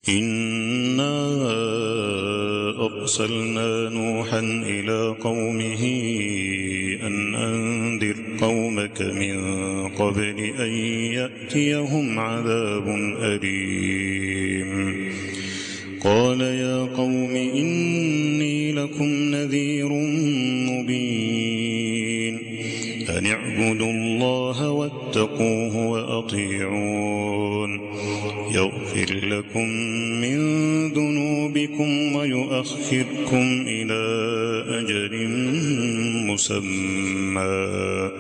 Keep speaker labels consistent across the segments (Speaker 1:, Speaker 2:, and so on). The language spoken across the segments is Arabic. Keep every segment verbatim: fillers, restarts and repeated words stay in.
Speaker 1: إنا أرسلنا نوحا إلى قومه أن أنذر قومك من قبل أن يأتيهم عذاب أليم. قال يا قوم إني لكم نذير مبين أن اعبدوا الله واتقوه وأطيعون يغفر لكم من ذنوبكم ويؤخركم إلى أجل مسمى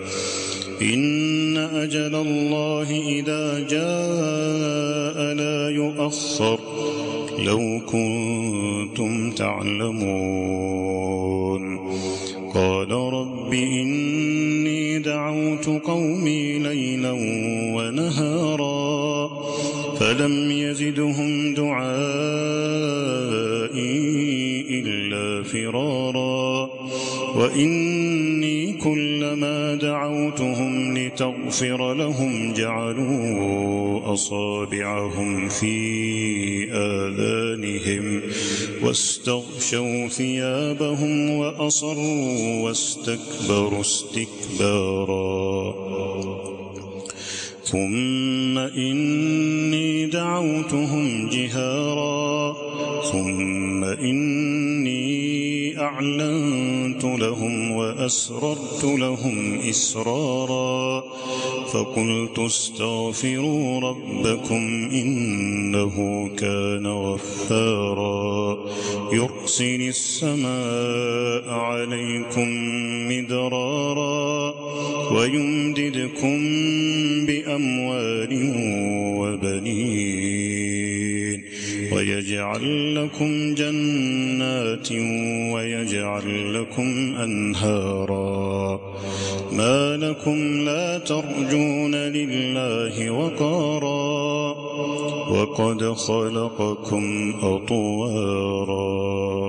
Speaker 1: إن أجل الله إذا جاء لا يؤخر لو كنتم تعلمون. قال رب إني دعوت قومي ليلا ونهارا فلم يزدهم دعائي إلا فرارا وإني كلما دعوتهم لتغفر لهم جعلوا أصابعهم في آذانهم واستغشوا ثيابهم وأصروا واستكبروا استكبارا ثم إني دعوتهم جهارا ثم إني أعلنت لهم وأسررت لهم إسرارا فقلت استغفروا ربكم إنه كان غفارا يرسل السماء عليكم مدرارا ويمددكم بأموال وبنين ويجعل لكم جنات ويجعل لكم أنهارا ما لكم لا ترجون لله وقارا وقد خلقكم أطوارا.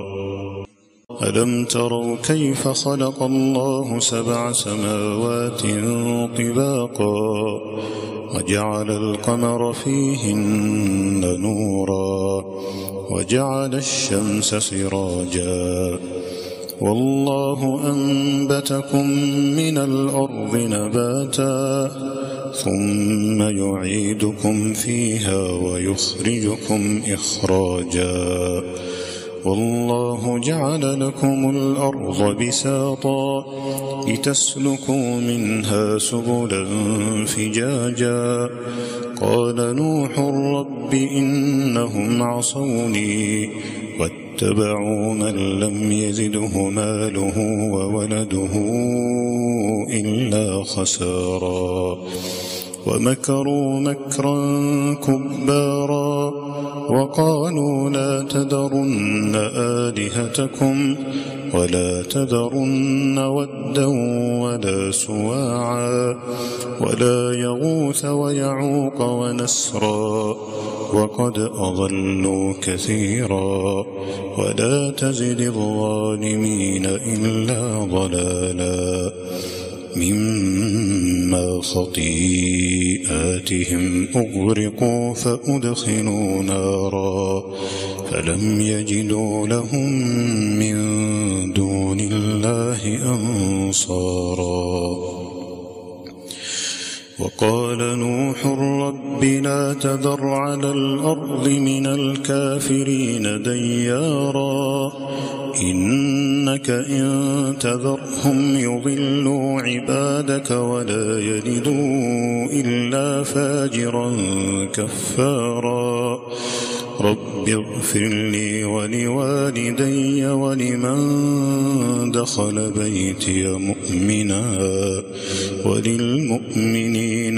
Speaker 1: ألم تروا كيف خلق الله سبع سماوات طباقا وجعل القمر فيهن نورا وجعل الشمس سراجا والله أنبتكم من الأرض نباتا ثم يعيدكم فيها ويخرجكم إخراجا والله جعل لكم الأرض بساطا لتسلكوا منها سبلا فجاجا قال نوح رب إنهم عصوني واتبعوا من لم يزده ماله وولده إلا خسارا ومكروا مكرا كبارا وقالوا لا تذرن آلهتكم ولا تذرن ودا ولا سواعا ولا يغوث ويعوق ونسرا وقد أضلوا كثيرا ولا تزد الظالمين إلا ضلالا مما خطيئاتهم أغرقوا فأدخلوا نارا فلم يجدوا لهم من دون الله أنصارا. وقال نوح رب لا تذر على الأرض من الكافرين ديارا إنك إن تذرهم يضلوا عبادك ولا يلدوا إلا فاجرا كفارا رب اغفر لي ولوالدي ولمن دخل بيتي مؤمنا وللمؤمنين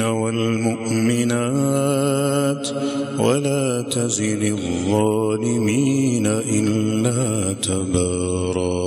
Speaker 1: والمؤمنات ولا تزد الظالمين إلا تبارا.